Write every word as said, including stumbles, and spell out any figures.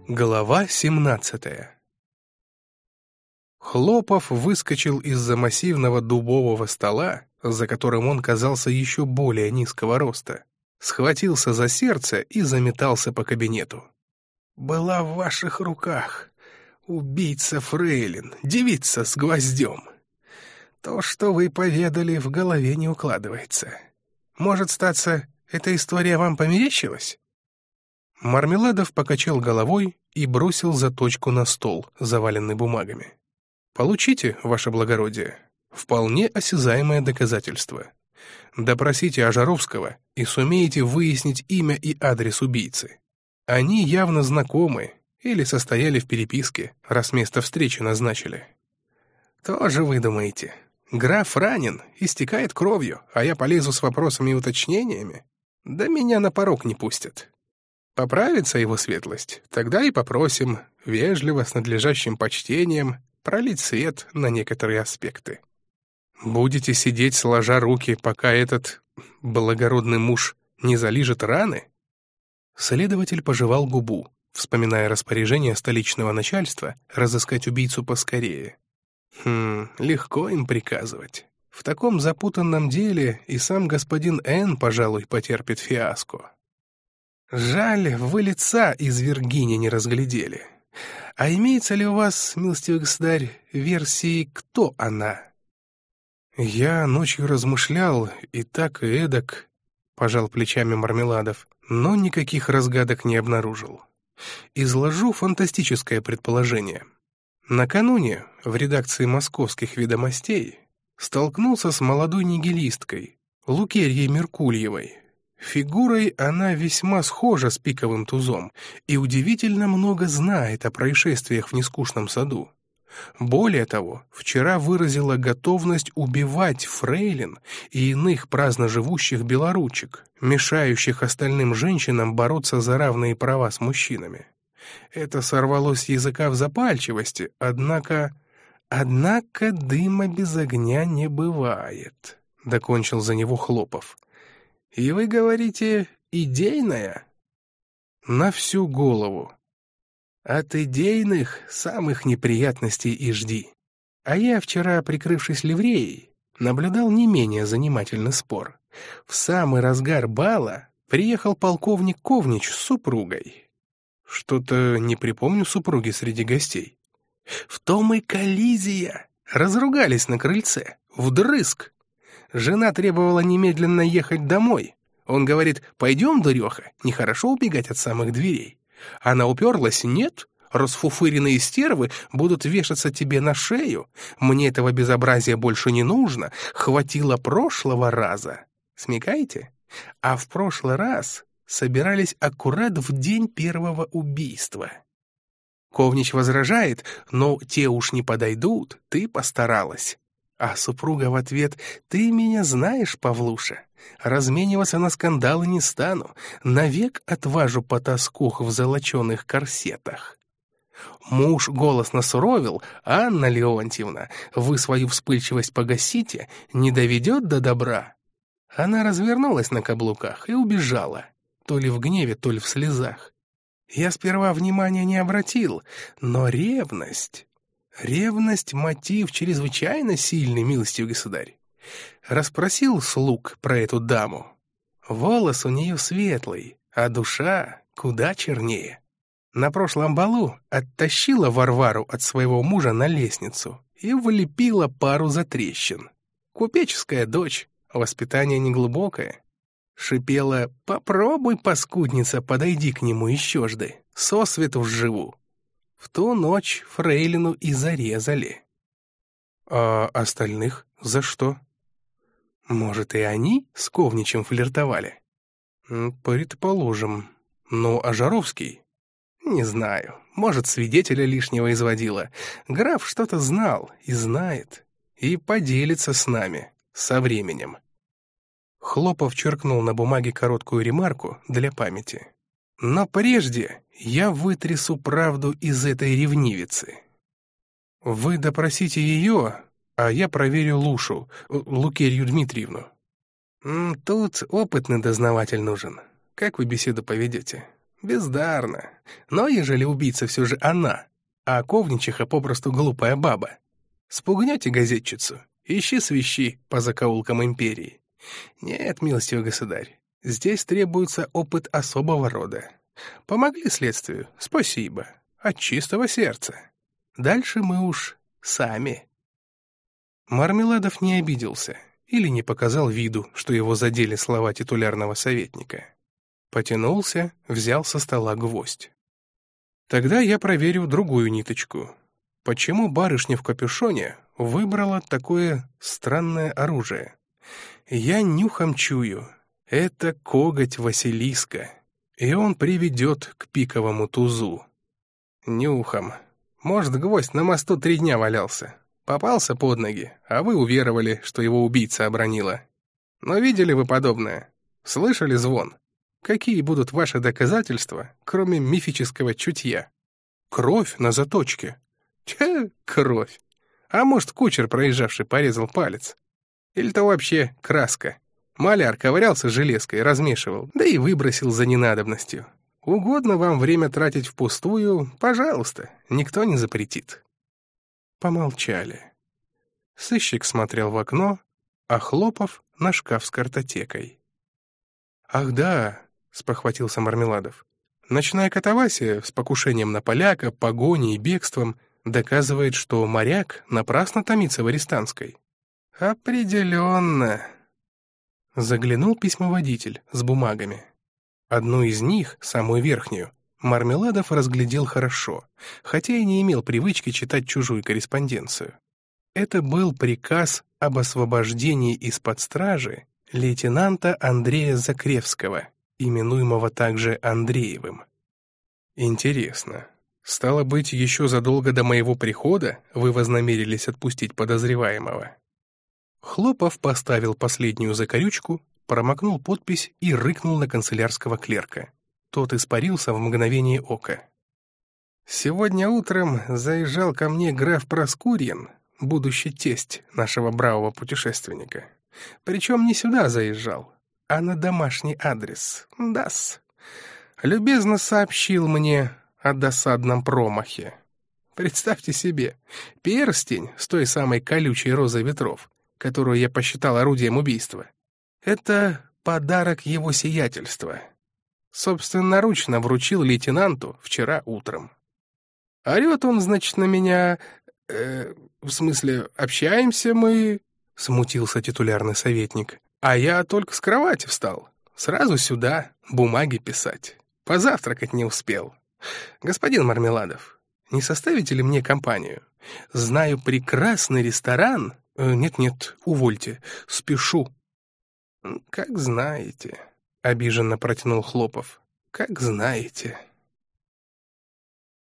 Глава семнадцатая. Хлопов выскочил из-за массивного дубового стола, за которым он казался еще более низкого роста, схватился за сердце и заметался по кабинету. «Была в ваших руках убийца Фрейлин, девица с гвоздем. То, что вы поведали, в голове не укладывается. Может, статься, эта история вам померещилась?» Мармеладов покачал головой и бросил заточку на стол, заваленный бумагами. «Получите, ваше благородие, вполне осязаемое доказательство. Допросите Ожаровского и сумеете выяснить имя и адрес убийцы. Они явно знакомы или состояли в переписке, раз место встречи назначили». «Тоже вы думаете? Граф ранен, истекает кровью, а я полезу с вопросами и уточнениями? Да меня на порог не пустят. Поправится его светлость, тогда и попросим, вежливо, с надлежащим почтением, пролить свет на некоторые аспекты. Будете сидеть сложа руки, пока этот благородный муж не залижет раны?» Следователь пожевал губу, вспоминая распоряжение столичного начальства разыскать убийцу поскорее. Хм, легко им приказывать. В таком запутанном деле и сам господин Н, пожалуй, потерпит фиаско. «Жаль, вы лица из Виргинии не разглядели. А имеется ли у вас, милостивый государь, версии, кто она?» «Я ночью размышлял, и так, и эдак», — пожал плечами Мармеладов, но никаких разгадок не обнаружил. Изложу фантастическое предположение. Накануне в редакции «Московских ведомостей» столкнулся с молодой нигилисткой, Лукерьей Меркульевой. Фигурой она весьма схожа с пиковым тузом и удивительно много знает о происшествиях в нескучном саду. Более того, вчера выразила готовность убивать фрейлин и иных праздно живущих белоручек, мешающих остальным женщинам бороться за равные права с мужчинами. Это сорвалось с языка в запальчивости, однако... «Однако дыма без огня не бывает», — докончил за него Хлопов. «И вы говорите, идейная?» «На всю голову». «От идейных самых неприятностей и жди. А я вчера, прикрывшись ливреей, наблюдал не менее занимательный спор. В самый разгар бала приехал полковник Ковнич с супругой». «Что-то не припомню супруги среди гостей». «В том и коллизия. Разругались на крыльце. Вдрызг. Жена требовала немедленно ехать домой. Он говорит: «Пойдем, дуреха, нехорошо убегать от самых дверей». Она уперлась: «Нет, расфуфыренные стервы будут вешаться тебе на шею. Мне этого безобразия больше не нужно. Хватило прошлого раза». Смекаете? А в прошлый раз собирались аккурат в день первого убийства. Ковнич возражает: «Но те уж не подойдут, ты постаралась». А супруга в ответ: «Ты меня знаешь, Павлуша, размениваться на скандалы не стану, навек отважу потаскух в золоченых корсетах». Муж голосно суровил: «Анна Леонтьевна, вы свою вспыльчивость погасите, не доведет до добра». Она развернулась на каблуках и убежала, то ли в гневе, то ли в слезах. Я сперва внимания не обратил, но ревность... Ревность — мотив чрезвычайно сильный, милостивый государь. Расспросил слуг про эту даму. Волос у нее светлый, а душа куда чернее. На прошлом балу оттащила Варвару от своего мужа на лестницу и влепила пару затрещин. Купеческая дочь, воспитание неглубокое. Шипела: «Попробуй, паскудница, подойди к нему еще жды, сосвету вживу». В ту ночь фрейлину и зарезали. А остальных за что? Может, и они с Ковничем флиртовали? Предположим. Но Ожаровский? Не знаю. Может, свидетеля лишнего изводила. Граф что-то знал и знает. И поделится с нами со временем. Хлопов черкнул на бумаге короткую ремарку для памяти. Но прежде я вытрясу правду из этой ревнивицы. Вы допросите ее, а я проверю Лушу, Лукерью Дмитриевну. Тут опытный дознаватель нужен. Как вы беседу поведете? Бездарно. Но ежели убийца все же она, а ковничиха попросту глупая баба, спугнете газетчицу, ищи свищи по закоулкам империи. Нет, милостивый государь, здесь требуется опыт особого рода. Помогли следствию, спасибо, от чистого сердца. Дальше мы уж сами. Мармеладов не обиделся или не показал виду, что его задели слова титулярного советника. Потянулся, взял со стола гвоздь. Тогда я проверю другую ниточку. Почему барышня в капюшоне выбрала такое странное оружие? Я нюхом чую. Это коготь Василиска, и он приведет к пиковому тузу. Нюхом. Может, гвоздь на мосту три дня валялся. Попался под ноги, а вы уверовали, что его убийца обронила. Но видели вы подобное? Слышали звон? Какие будут ваши доказательства, кроме мифического чутья? Кровь на заточке. Тьфу, кровь. А может, кучер, проезжавший, порезал палец? Или то вообще краска? Маляр ковырялся железкой, размешивал, да и выбросил за ненадобностью. Угодно вам время тратить впустую, пожалуйста, никто не запретит. Помолчали. Сыщик смотрел в окно, а Хлопов — на шкаф с картотекой. «Ах да», — спохватился Мармеладов, — «ночная катавасия с покушением на поляка, погоней и бегством доказывает, что моряк напрасно томится в Арестанской». «Определенно». Заглянул письмоводитель с бумагами. Одну из них, самую верхнюю, Мармеладов разглядел хорошо, хотя и не имел привычки читать чужую корреспонденцию. Это был приказ об освобождении из-под стражи лейтенанта Андрея Закревского, именуемого также Андреевым. Интересно, стало быть, еще задолго до моего прихода вы вознамерились отпустить подозреваемого? Хлопов поставил последнюю закорючку, промокнул подпись и рыкнул на канцелярского клерка. Тот испарился в мгновение ока. «Сегодня утром заезжал ко мне граф Проскурьин, будущий тесть нашего бравого путешественника. Причем не сюда заезжал, а на домашний адрес. Да-с. Любезно сообщил мне о досадном промахе. Представьте себе, перстень с той самой колючей розой ветров, которую я посчитал орудием убийства, это подарок его сиятельства. Собственноручно вручил лейтенанту вчера утром. Орет он, значит, на меня... Э, в смысле, общаемся мы...» — смутился титулярный советник. «А я только с кровати встал. Сразу сюда бумаги писать. Позавтракать не успел. Господин Мармеладов, не составите ли мне компанию? Знаю прекрасный ресторан... Э, нет-нет, увольте, спешу». «Как знаете», — обиженно протянул Хлопов. «Как знаете».